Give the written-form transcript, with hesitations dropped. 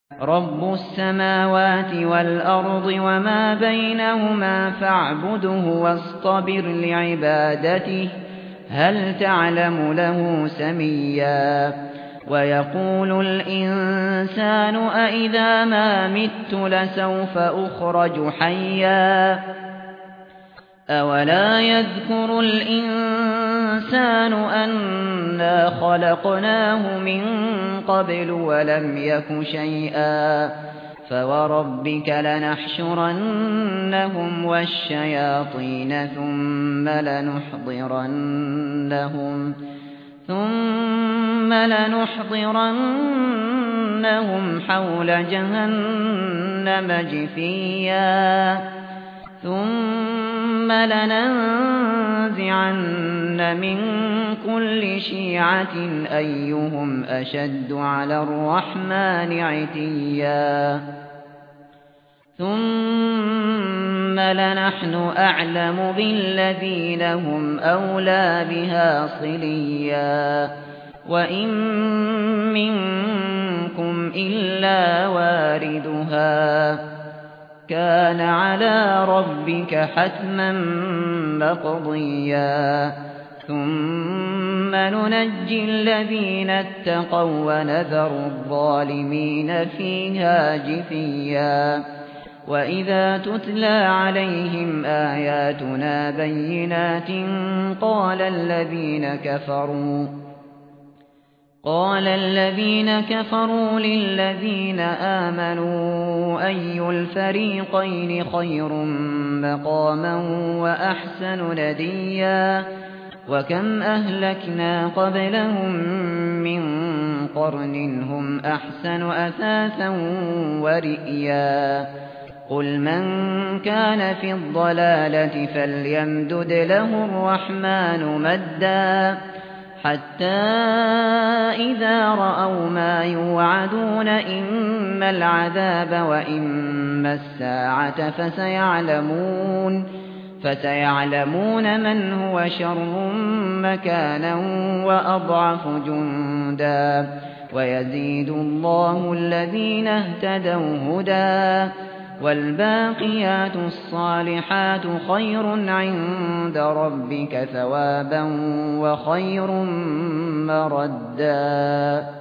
رب السماوات والأرض وما بينهما فاعبده واصطبر لعبادته هل تعلم له سميا ويقول الإنسان أإذا ما مت لسوف أخرج حيا أولا يذكر الإنسان أنا خلقناه من قبل ولم يك شيئا فوربك لنحشرنهم والشياطين ثم لنحضرنهم حول جهنم جثيا ثم لننزعن من كل شيعة أيهم أشد على الرحمن عتيا ثم لنحن أعلم بالذين هم أولى بها صليا وإن منكم إلا واردها كان على ربك حتما مقضيا ثم ننجي الذين اتقوا ونذر الظالمين فيها جثيا وإذا تتلى عليهم آياتنا بينات قال الذين كفروا للذين آمنوا أي الفريقين خير مقاما وأحسن نديا وكم أهلكنا قبلهم من قرن هم أحسن أثاثا ورئيا قل من كان في الضلالة فليمدد له الرحمن مدا حتى إذا رأوا ما يوعدون إما العذاب وإما الساعة فسيعلمون من هو شر مكانا وأضعف جندا ويزيد الله الذين اهتدوا هدى والباقيات الصالحات خير عند ربك ثوابا وخير مردا